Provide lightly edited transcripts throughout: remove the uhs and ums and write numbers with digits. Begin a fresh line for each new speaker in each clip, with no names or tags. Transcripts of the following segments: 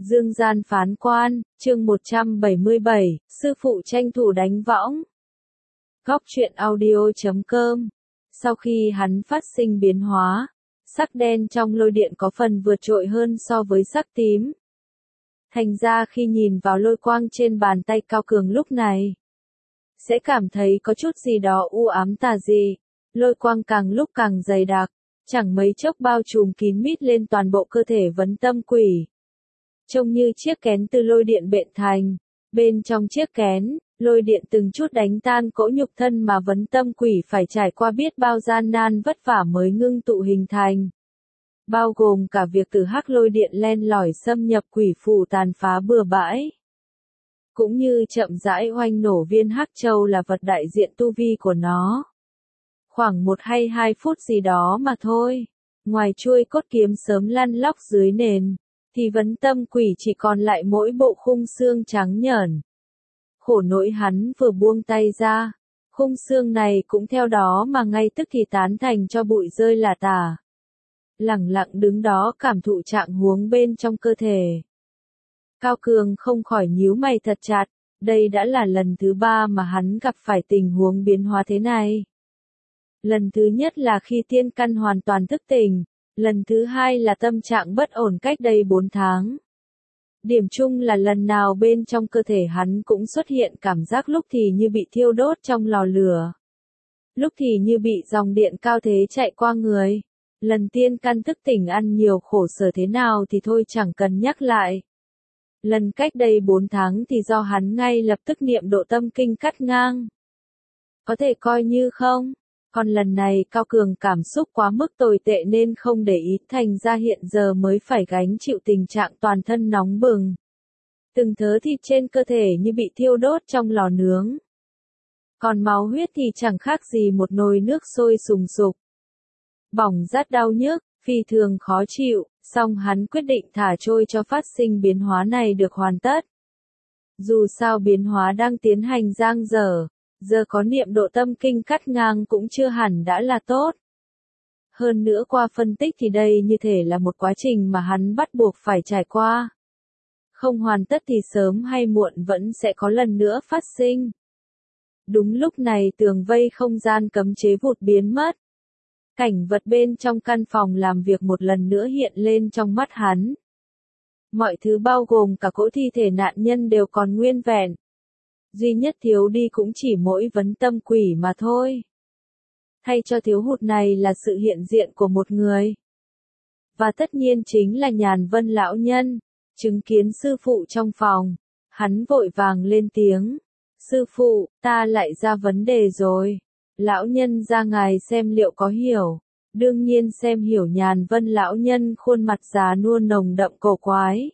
Dương gian phán quan, chương 177, sư phụ tranh thủ đánh võng. Góc truyện audio.com. Sau khi hắn phát sinh biến hóa, sắc đen trong lôi điện có phần vượt trội hơn so với sắc tím. Thành ra khi nhìn vào lôi quang trên bàn tay Cao Cường lúc này, sẽ cảm thấy có chút gì đó u ám tà dị. Lôi quang càng lúc càng dày đặc, chẳng mấy chốc bao trùm kín mít lên toàn bộ cơ thể vấn tâm quỷ. Trông như chiếc kén từ lôi điện bện thành, bên trong chiếc kén, lôi điện từng chút đánh tan cỗ nhục thân mà vấn tâm quỷ phải trải qua biết bao gian nan vất vả mới ngưng tụ hình thành. Bao gồm cả việc từ hắc lôi điện len lỏi xâm nhập quỷ phù tàn phá bừa bãi. Cũng như chậm rãi oanh nổ viên hắc châu là vật đại diện tu vi của nó. Khoảng 1 hay 2 phút gì đó mà thôi. Ngoài chuôi cốt kiếm sớm lăn lóc dưới nền, thì vấn tâm quỷ chỉ còn lại mỗi bộ khung xương trắng nhởn. Khổ nỗi hắn vừa buông tay ra, khung xương này cũng theo đó mà ngay tức thì tán thành cho bụi rơi lả tả. Lẳng lặng đứng đó cảm thụ trạng huống bên trong cơ thể. Cao Cường không khỏi nhíu mày thật chặt, đây đã là lần thứ 3 mà hắn gặp phải tình huống biến hóa thế này. Lần thứ nhất là khi tiên căn hoàn toàn thức tỉnh, lần thứ 2 là tâm trạng bất ổn cách đây 4 tháng. Điểm chung là lần nào bên trong cơ thể hắn cũng xuất hiện cảm giác lúc thì như bị thiêu đốt trong lò lửa, lúc thì như bị dòng điện cao thế chạy qua người. Lần tiên căn thức tỉnh ăn nhiều khổ sở thế nào thì thôi chẳng cần nhắc lại. Lần cách đây 4 tháng thì do hắn ngay lập tức niệm độ tâm kinh cắt ngang. Có thể coi như không. Còn lần này Cao Cường cảm xúc quá mức tồi tệ nên không để ý, thành ra hiện giờ mới phải gánh chịu tình trạng toàn thân nóng bừng. Từng thớ thịt trên cơ thể như bị thiêu đốt trong lò nướng. Còn máu huyết thì chẳng khác gì một nồi nước sôi sùng sục. Bỏng rát đau nhức, phi thường khó chịu, song hắn quyết định thả trôi cho phát sinh biến hóa này được hoàn tất. Dù sao biến hóa đang tiến hành dang dở. Giờ có niệm độ tâm kinh cắt ngang cũng chưa hẳn đã là tốt. Hơn nữa qua phân tích thì đây như thể là một quá trình mà hắn bắt buộc phải trải qua. Không hoàn tất thì sớm hay muộn vẫn sẽ có lần nữa phát sinh. Đúng lúc này tường vây không gian cấm chế vụt biến mất. Cảnh vật bên trong căn phòng làm việc một lần nữa hiện lên trong mắt hắn. Mọi thứ bao gồm cả cỗ thi thể nạn nhân đều còn nguyên vẹn. Duy nhất thiếu đi cũng chỉ mỗi vấn tâm quỷ mà thôi. Thay cho thiếu hụt này là sự hiện diện của một người. Và tất nhiên chính là Nhàn Vân lão nhân. Chứng kiến sư phụ trong phòng, hắn vội vàng lên tiếng. Sư phụ, ta lại ra vấn đề rồi. Lão nhân ra ngài xem liệu có hiểu. Đương nhiên xem hiểu. Nhàn Vân lão nhân khuôn mặt già nua nồng đậm cổ quái.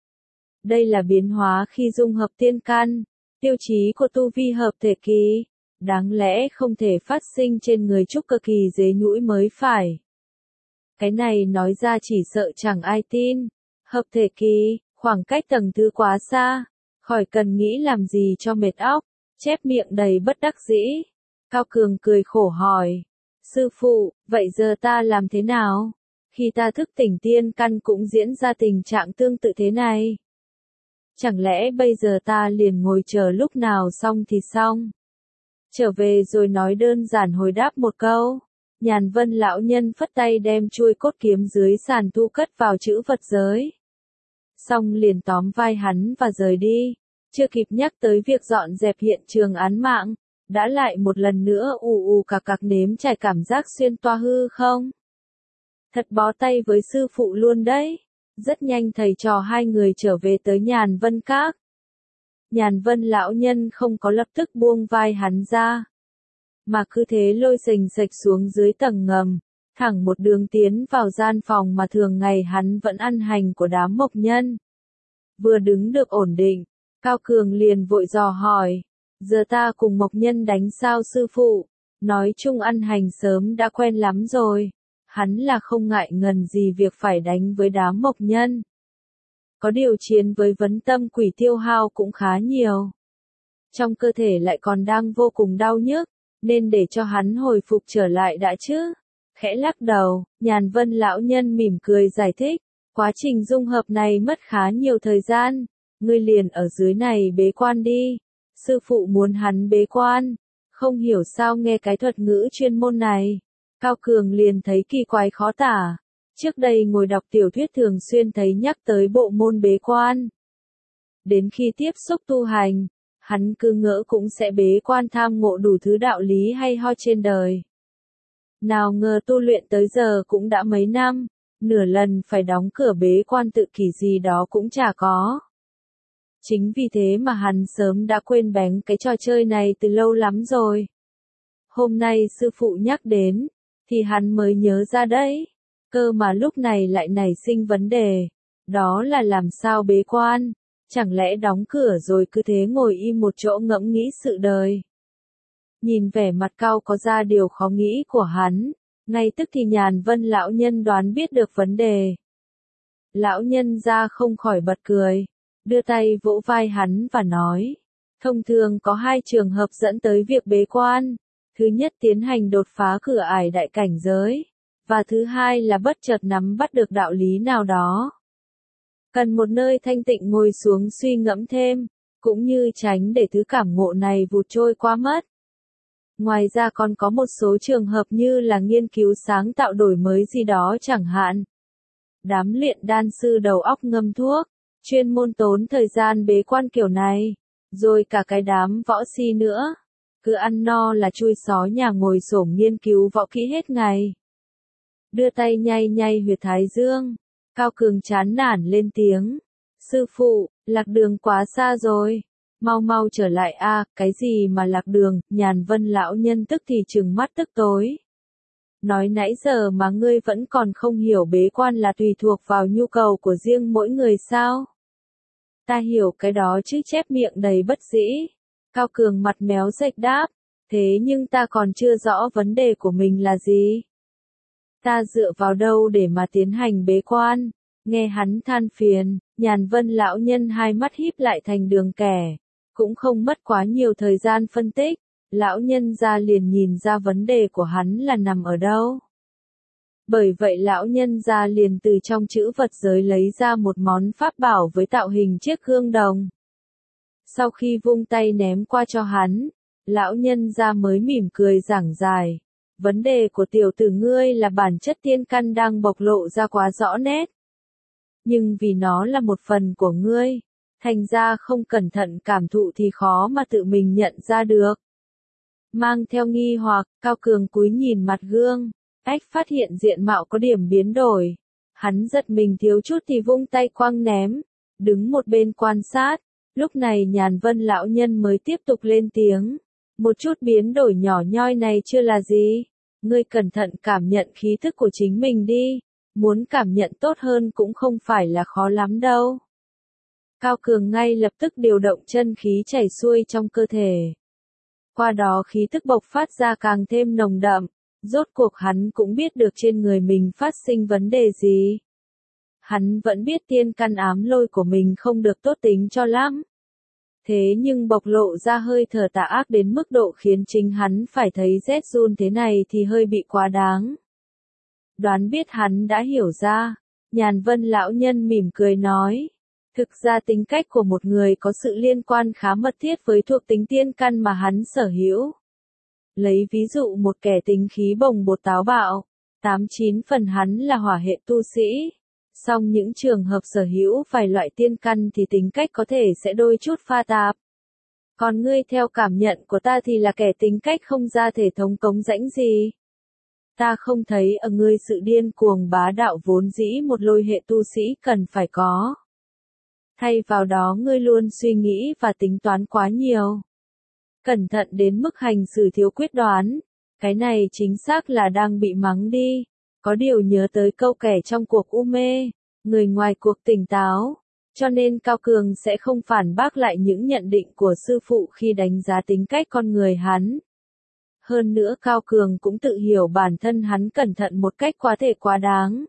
Đây là biến hóa khi dung hợp tiên căn. Tiêu chí của tu vi hợp thể kỳ, đáng lẽ không thể phát sinh trên người trúc cơ kỳ dế nhũi mới phải. Cái này nói ra chỉ sợ chẳng ai tin. Hợp thể kỳ, khoảng cách tầng thứ quá xa, khỏi cần nghĩ làm gì cho mệt óc, chép miệng đầy bất đắc dĩ. Cao Cường cười khổ hỏi, sư phụ, vậy giờ ta làm thế nào? Khi ta thức tỉnh tiên căn cũng diễn ra tình trạng tương tự thế này. Chẳng lẽ bây giờ ta liền ngồi chờ lúc nào xong thì xong? Trở về rồi nói đơn giản hồi đáp một câu. Nhàn Vân lão nhân phất tay đem chuôi cốt kiếm dưới sàn thu cất vào trữ vật giới. Xong liền tóm vai hắn và rời đi. Chưa kịp nhắc tới việc dọn dẹp hiện trường án mạng, đã lại một lần nữa ù cạc nếm trải cảm giác xuyên toa hư không? Thật bó tay với sư phụ luôn đấy. Rất nhanh thầy trò hai người trở về tới Nhàn Vân Các. Nhàn Vân lão nhân không có lập tức buông vai hắn ra, mà cứ thế lôi sềnh sạch xuống dưới tầng ngầm, thẳng một đường tiến vào gian phòng mà thường ngày hắn vẫn ăn hành của đám mộc nhân. Vừa đứng được ổn định, Cao Cường liền vội dò hỏi, giờ ta cùng mộc nhân đánh sao sư phụ? Nói chung ăn hành sớm đã quen lắm rồi. Hắn là không ngại ngần gì việc phải đánh với đám mộc nhân. Có điều chiến với vấn tâm quỷ tiêu hao cũng khá nhiều. Trong cơ thể lại còn đang vô cùng đau nhức, nên để cho hắn hồi phục trở lại đã chứ. Khẽ lắc đầu, Nhàn Vân lão nhân mỉm cười giải thích. Quá trình dung hợp này mất khá nhiều thời gian, ngươi liền ở dưới này bế quan đi. Sư phụ muốn hắn bế quan, không hiểu sao nghe cái thuật ngữ chuyên môn này. Cao Cường liền thấy kỳ quái khó tả. Trước đây ngồi đọc tiểu thuyết thường xuyên thấy nhắc tới bộ môn bế quan. Đến khi tiếp xúc tu hành, hắn cứ ngỡ cũng sẽ bế quan tham ngộ đủ thứ đạo lý hay ho trên đời. Nào ngờ tu luyện tới giờ cũng đã mấy năm, nửa lần phải đóng cửa bế quan tự kỷ gì đó cũng chả có. Chính vì thế mà hắn sớm đã quên bén cái trò chơi này từ lâu lắm rồi. Hôm nay sư phụ nhắc đến, thì hắn mới nhớ ra đấy. Cơ mà lúc này lại nảy sinh vấn đề. Đó là làm sao bế quan, chẳng lẽ đóng cửa rồi cứ thế ngồi im một chỗ ngẫm nghĩ sự đời. Nhìn vẻ mặt Cao có ra điều khó nghĩ của hắn, ngay tức thì Nhàn Vân lão nhân đoán biết được vấn đề. Lão nhân ra không khỏi bật cười, đưa tay vỗ vai hắn và nói, thông thường có hai trường hợp dẫn tới việc bế quan. Thứ nhất tiến hành đột phá cửa ải đại cảnh giới, và thứ hai là bất chợt nắm bắt được đạo lý nào đó. Cần một nơi thanh tịnh ngồi xuống suy ngẫm thêm, cũng như tránh để thứ cảm ngộ này vụt trôi qua mất. Ngoài ra còn có một số trường hợp như là nghiên cứu sáng tạo đổi mới gì đó chẳng hạn. Đám luyện đan sư đầu óc ngâm thuốc, chuyên môn tốn thời gian bế quan kiểu này, rồi cả cái đám võ si nữa. Cứ ăn no là chui xó nhà ngồi xổm nghiên cứu võ kỹ hết ngày. Đưa tay nhay nhay huyệt thái dương, Cao Cường chán nản lên tiếng. Sư phụ, lạc đường quá xa rồi. Mau mau trở lại a, cái gì mà lạc đường, Nhàn Vân lão nhân tức thì trừng mắt tức tối. Nói nãy giờ mà ngươi vẫn còn không hiểu bế quan là tùy thuộc vào nhu cầu của riêng mỗi người sao? Ta hiểu cái đó chứ, chép miệng đầy bất dĩ. Cao Cường mặt méo rệch đáp, thế nhưng ta còn chưa rõ vấn đề của mình là gì. Ta dựa vào đâu để mà tiến hành bế quan? Nghe hắn than phiền, Nhàn Vân lão nhân hai mắt híp lại thành đường kẻ. Cũng không mất quá nhiều thời gian phân tích, lão nhân ra liền nhìn ra vấn đề của hắn là nằm ở đâu. Bởi vậy lão nhân ra liền từ trong chữ vật giới lấy ra một món pháp bảo với tạo hình chiếc gương đồng. Sau khi vung tay ném qua cho hắn, lão nhân ra mới mỉm cười giảng giải. Vấn đề của tiểu tử ngươi là bản chất tiên căn đang bộc lộ ra quá rõ nét. Nhưng vì nó là một phần của ngươi, thành ra không cẩn thận cảm thụ thì khó mà tự mình nhận ra được. Mang theo nghi hoặc, Cao Cường cúi nhìn mặt gương, ách phát hiện diện mạo có điểm biến đổi. Hắn giật mình thiếu chút thì vung tay quăng ném, đứng một bên quan sát. Lúc này Nhàn Vân lão nhân mới tiếp tục lên tiếng. Một chút biến đổi nhỏ nhoi này chưa là gì. Ngươi cẩn thận cảm nhận khí thức của chính mình đi. Muốn cảm nhận tốt hơn cũng không phải là khó lắm đâu. Cao Cường ngay lập tức điều động chân khí chảy xuôi trong cơ thể. Qua đó khí thức bộc phát ra càng thêm nồng đậm. Rốt cuộc hắn cũng biết được trên người mình phát sinh vấn đề gì. Hắn vẫn biết tiên căn ám lôi của mình không được tốt tính cho lắm. Thế nhưng bộc lộ ra hơi thở tà ác đến mức độ khiến chính hắn phải thấy rét run thế này thì hơi bị quá đáng. Đoán biết hắn đã hiểu ra, Nhàn Vân lão nhân mỉm cười nói. Thực ra tính cách của một người có sự liên quan khá mật thiết với thuộc tính tiên căn mà hắn sở hữu. Lấy ví dụ một kẻ tính khí bồng bột táo bạo, 89 phần hắn là hỏa hệ tu sĩ. Song những trường hợp sở hữu vài loại tiên căn thì tính cách có thể sẽ đôi chút pha tạp. Còn ngươi theo cảm nhận của ta thì là kẻ tính cách không ra thể thống cống rãnh gì. Ta không thấy ở ngươi sự điên cuồng bá đạo vốn dĩ một lôi hệ tu sĩ cần phải có. Thay vào đó ngươi luôn suy nghĩ và tính toán quá nhiều. Cẩn thận đến mức hành xử thiếu quyết đoán. Cái này chính xác là đang bị mắng đi. Có điều nhớ tới câu kẻ trong cuộc u mê, người ngoài cuộc tỉnh táo. Cho nên Cao Cường sẽ không phản bác lại những nhận định của sư phụ khi đánh giá tính cách con người hắn. Hơn nữa Cao Cường cũng tự hiểu bản thân hắn cẩn thận một cách quá thể quá đáng.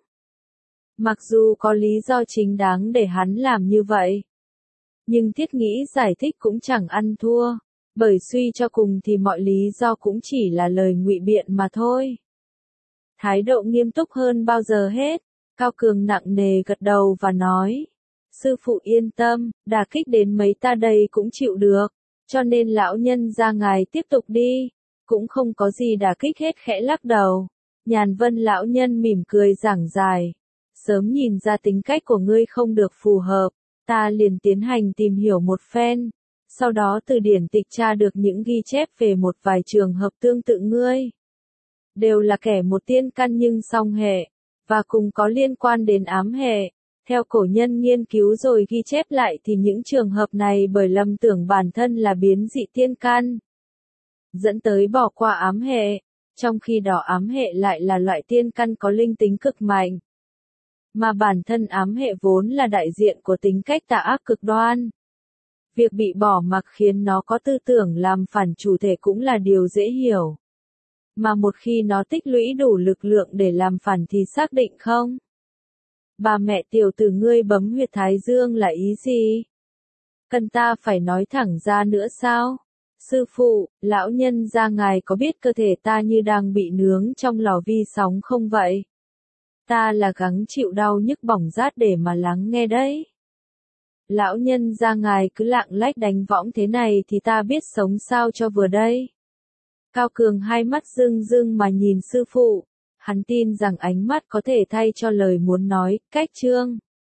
Mặc dù có lý do chính đáng để hắn làm như vậy. Nhưng thiết nghĩ giải thích cũng chẳng ăn thua. Bởi suy cho cùng thì mọi lý do cũng chỉ là lời ngụy biện mà thôi. Thái độ nghiêm túc hơn bao giờ hết. Cao Cường nặng nề gật đầu và nói. Sư phụ yên tâm, đả kích đến mấy ta đây cũng chịu được. Cho nên lão nhân gia ngài tiếp tục đi. Cũng không có gì đả kích hết, khẽ lắc đầu. Nhàn Vân lão nhân mỉm cười giảng giải. Sớm nhìn ra tính cách của ngươi không được phù hợp. Ta liền tiến hành tìm hiểu một phen. Sau đó từ điển tịch tra được những ghi chép về một vài trường hợp tương tự ngươi. Đều là kẻ một tiên căn nhưng song hệ. Và cùng có liên quan đến ám hệ. Theo cổ nhân nghiên cứu rồi ghi chép lại thì những trường hợp này bởi lầm tưởng bản thân là biến dị tiên căn. Dẫn tới bỏ qua ám hệ. Trong khi đó ám hệ lại là loại tiên căn có linh tính cực mạnh. Mà bản thân ám hệ vốn là đại diện của tính cách tà ác cực đoan. Việc bị bỏ mặc khiến nó có tư tưởng làm phản chủ thể cũng là điều dễ hiểu. Mà một khi nó tích lũy đủ lực lượng để làm phản thì xác định không? Bà mẹ tiểu tử ngươi bấm huyệt thái dương là ý gì? Cần ta phải nói thẳng ra nữa sao? Sư phụ, lão nhân gia ngài có biết cơ thể ta như đang bị nướng trong lò vi sóng không vậy? Ta là gắng chịu đau nhức bỏng rát để mà lắng nghe đấy. Lão nhân gia ngài cứ lạng lách đánh võng thế này thì ta biết sống sao cho vừa đây. Cao Cường hai mắt rưng rưng mà nhìn sư phụ. Hắn tin rằng ánh mắt có thể thay cho lời muốn nói, cách chương.